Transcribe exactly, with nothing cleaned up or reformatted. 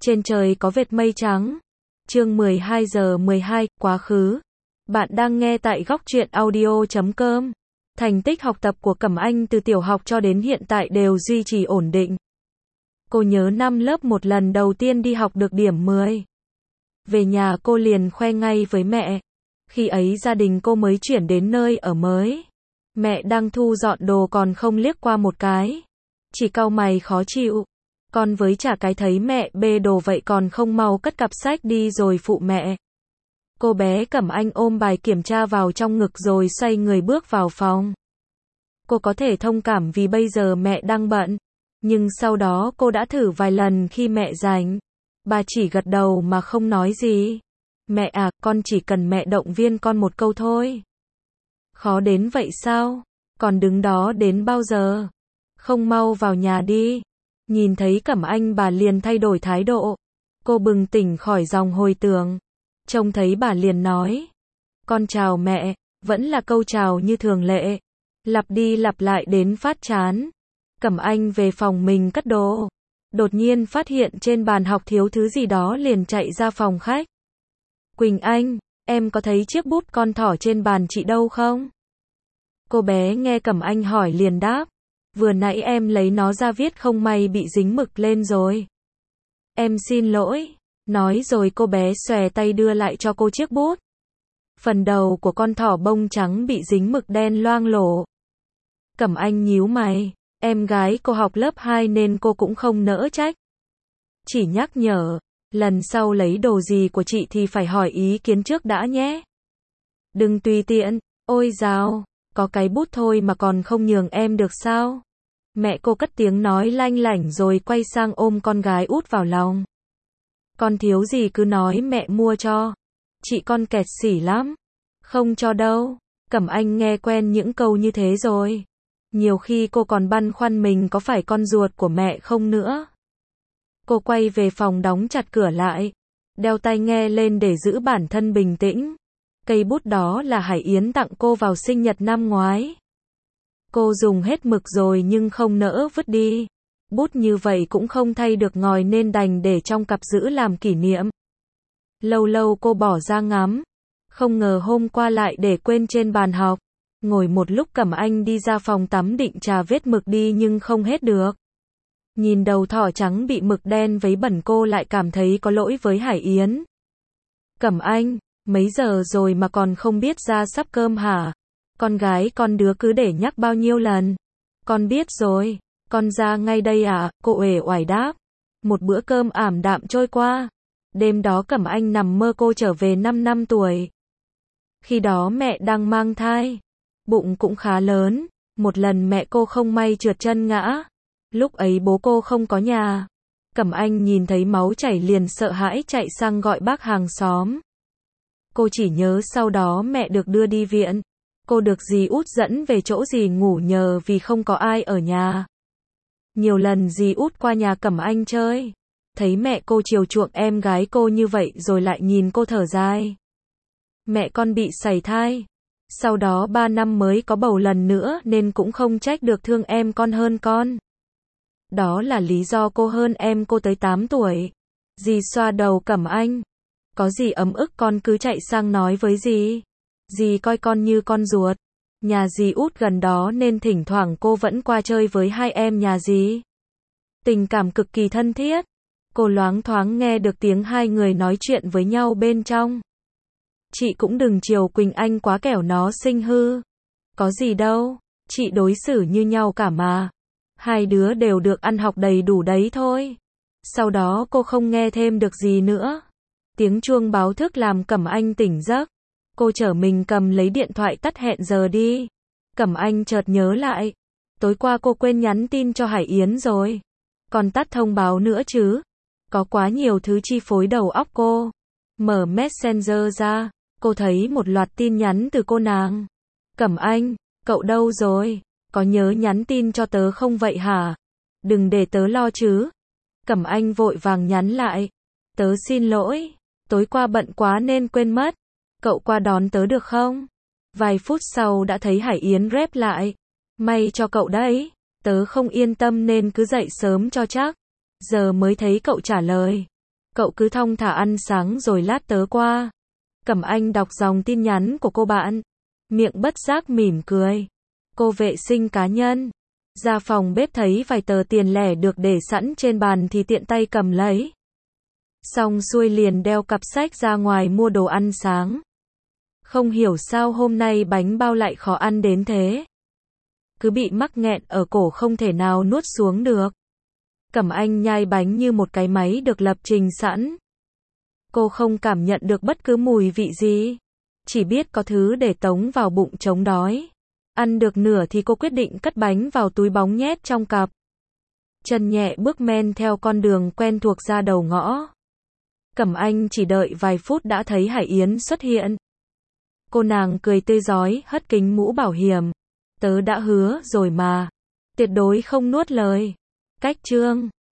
Trên trời có vệt mây trắng. Chương mười hai giờ mười hai, quá khứ. Bạn đang nghe tại góc truyện audio chấm com. Thành tích học tập của Cẩm Anh từ tiểu học cho đến hiện tại đều duy trì ổn định. Cô nhớ năm lớp một lần đầu tiên đi học được điểm mười. Về nhà cô liền khoe ngay với mẹ. Khi ấy gia đình cô mới chuyển đến nơi ở mới. Mẹ đang thu dọn đồ còn không liếc qua một cái. Chỉ cau mày khó chịu. Con với chả cái thấy mẹ bê đồ vậy còn không mau cất cặp sách đi rồi phụ mẹ. Cô bé Cẩm Anh ôm bài kiểm tra vào trong ngực rồi xoay người bước vào phòng. Cô có thể thông cảm vì bây giờ mẹ đang bận. Nhưng sau đó cô đã thử vài lần khi mẹ rảnh. Bà chỉ gật đầu mà không nói gì. Mẹ à, con chỉ cần mẹ động viên con một câu thôi. Khó đến vậy sao? Còn đứng đó đến bao giờ? Không mau vào nhà đi. Nhìn thấy Cẩm Anh bà liền thay đổi thái độ. Cô bừng tỉnh khỏi dòng hồi tưởng. Trông thấy bà liền nói. Con chào mẹ, vẫn là câu chào như thường lệ. Lặp đi lặp lại đến phát chán. Cẩm Anh về phòng mình cất đồ. Đột nhiên phát hiện trên bàn học thiếu thứ gì đó liền chạy ra phòng khách. Quỳnh Anh, em có thấy chiếc bút con thỏ trên bàn chị đâu không? Cô bé nghe Cẩm Anh hỏi liền đáp. Vừa nãy em lấy nó ra viết không may bị dính mực lên rồi. Em xin lỗi. Nói rồi cô bé xòe tay đưa lại cho cô chiếc bút. Phần đầu của con thỏ bông trắng bị dính mực đen loang lổ. Cẩm Anh nhíu mày. Em gái cô học lớp hai nên cô cũng không nỡ trách. Chỉ nhắc nhở. Lần sau lấy đồ gì của chị thì phải hỏi ý kiến trước đã nhé. Đừng tùy tiện. Ôi dào. Có cái bút thôi mà còn không nhường em được sao? Mẹ cô cất tiếng nói lanh lảnh rồi quay sang ôm con gái út vào lòng. Con thiếu gì cứ nói mẹ mua cho. Chị con kẹt xỉ lắm. Không cho đâu. Cẩm Anh nghe quen những câu như thế rồi. Nhiều khi cô còn băn khoăn mình có phải con ruột của mẹ không nữa. Cô quay về phòng đóng chặt cửa lại. Đeo tai nghe lên để giữ bản thân bình tĩnh. Cây bút đó là Hải Yến tặng cô vào sinh nhật năm ngoái. Cô dùng hết mực rồi nhưng không nỡ vứt đi. Bút như vậy cũng không thay được ngòi nên đành để trong cặp giữ làm kỷ niệm. Lâu lâu cô bỏ ra ngắm. Không ngờ hôm qua lại để quên trên bàn học. Ngồi một lúc Cẩm Anh đi ra phòng tắm định trà vết mực đi nhưng không hết được. Nhìn đầu thỏ trắng bị mực đen vấy bẩn cô lại cảm thấy có lỗi với Hải Yến. Cẩm Anh, mấy giờ rồi mà còn không biết ra sắp cơm hả? Con gái con đứa cứ để nhắc bao nhiêu lần. Con biết rồi, con ra ngay đây à? Cô uể oải đáp. Một bữa cơm ảm đạm trôi qua. Đêm đó Cẩm Anh nằm mơ cô trở về năm năm tuổi. Khi đó mẹ đang mang thai. Bụng cũng khá lớn. Một lần mẹ cô không may trượt chân ngã. Lúc ấy bố cô không có nhà. Cẩm Anh nhìn thấy máu chảy liền sợ hãi chạy sang gọi bác hàng xóm. Cô chỉ nhớ sau đó mẹ được đưa đi viện. Cô được dì út dẫn về chỗ dì ngủ nhờ vì không có ai ở nhà. Nhiều lần dì út qua nhà Cẩm Anh chơi. Thấy mẹ cô chiều chuộng em gái cô như vậy rồi lại nhìn cô thở dài. Mẹ con bị sảy thai. Sau đó ba năm mới có bầu lần nữa nên cũng không trách được thương em con hơn con. Đó là lý do cô hơn em cô tới tám tuổi. Dì xoa đầu Cẩm Anh. Có gì ấm ức con cứ chạy sang nói với dì. Dì coi con như con ruột. Nhà dì út gần đó nên thỉnh thoảng cô vẫn qua chơi với hai em nhà dì. Tình cảm cực kỳ thân thiết. Cô loáng thoáng nghe được tiếng hai người nói chuyện với nhau bên trong. Chị cũng đừng chiều Quỳnh Anh quá kẻo nó sinh hư. Có gì đâu, chị đối xử như nhau cả mà. Hai đứa đều được ăn học đầy đủ đấy thôi. Sau đó cô không nghe thêm được gì nữa. Tiếng chuông báo thức làm Cẩm Anh tỉnh giấc. Cô chở mình cầm lấy điện thoại tắt hẹn giờ đi. Cẩm Anh chợt nhớ lại. Tối qua cô quên nhắn tin cho Hải Yến rồi. Còn tắt thông báo nữa chứ. Có quá nhiều thứ chi phối đầu óc cô. Mở Messenger ra. Cô thấy một loạt tin nhắn từ cô nàng. Cẩm Anh, cậu đâu rồi? Có nhớ nhắn tin cho tớ không vậy hả? Đừng để tớ lo chứ. Cẩm Anh vội vàng nhắn lại. Tớ xin lỗi. Tối qua bận quá nên quên mất. Cậu qua đón tớ được không? Vài phút sau đã thấy Hải Yến rep lại. May cho cậu đấy. Tớ không yên tâm nên cứ dậy sớm cho chắc. Giờ mới thấy cậu trả lời. Cậu cứ thong thả ăn sáng rồi lát tớ qua. Cẩm Anh đọc dòng tin nhắn của cô bạn. Miệng bất giác mỉm cười. Cô vệ sinh cá nhân. Ra phòng bếp thấy vài tờ tiền lẻ được để sẵn trên bàn thì tiện tay cầm lấy. Xong xuôi liền đeo cặp sách ra ngoài mua đồ ăn sáng. Không hiểu sao hôm nay bánh bao lại khó ăn đến thế. Cứ bị mắc nghẹn ở cổ không thể nào nuốt xuống được. Cẩm Anh nhai bánh như một cái máy được lập trình sẵn. Cô không cảm nhận được bất cứ mùi vị gì. Chỉ biết có thứ để tống vào bụng chống đói. Ăn được nửa thì cô quyết định cất bánh vào túi bóng nhét trong cặp. Chân nhẹ bước men theo con đường quen thuộc ra đầu ngõ. Cẩm Anh chỉ đợi vài phút đã thấy Hải Yến xuất hiện. Cô nàng cười tươi rói, hất kính mũ bảo hiểm. Tớ đã hứa rồi mà. Tuyệt đối không nuốt lời. Cách chương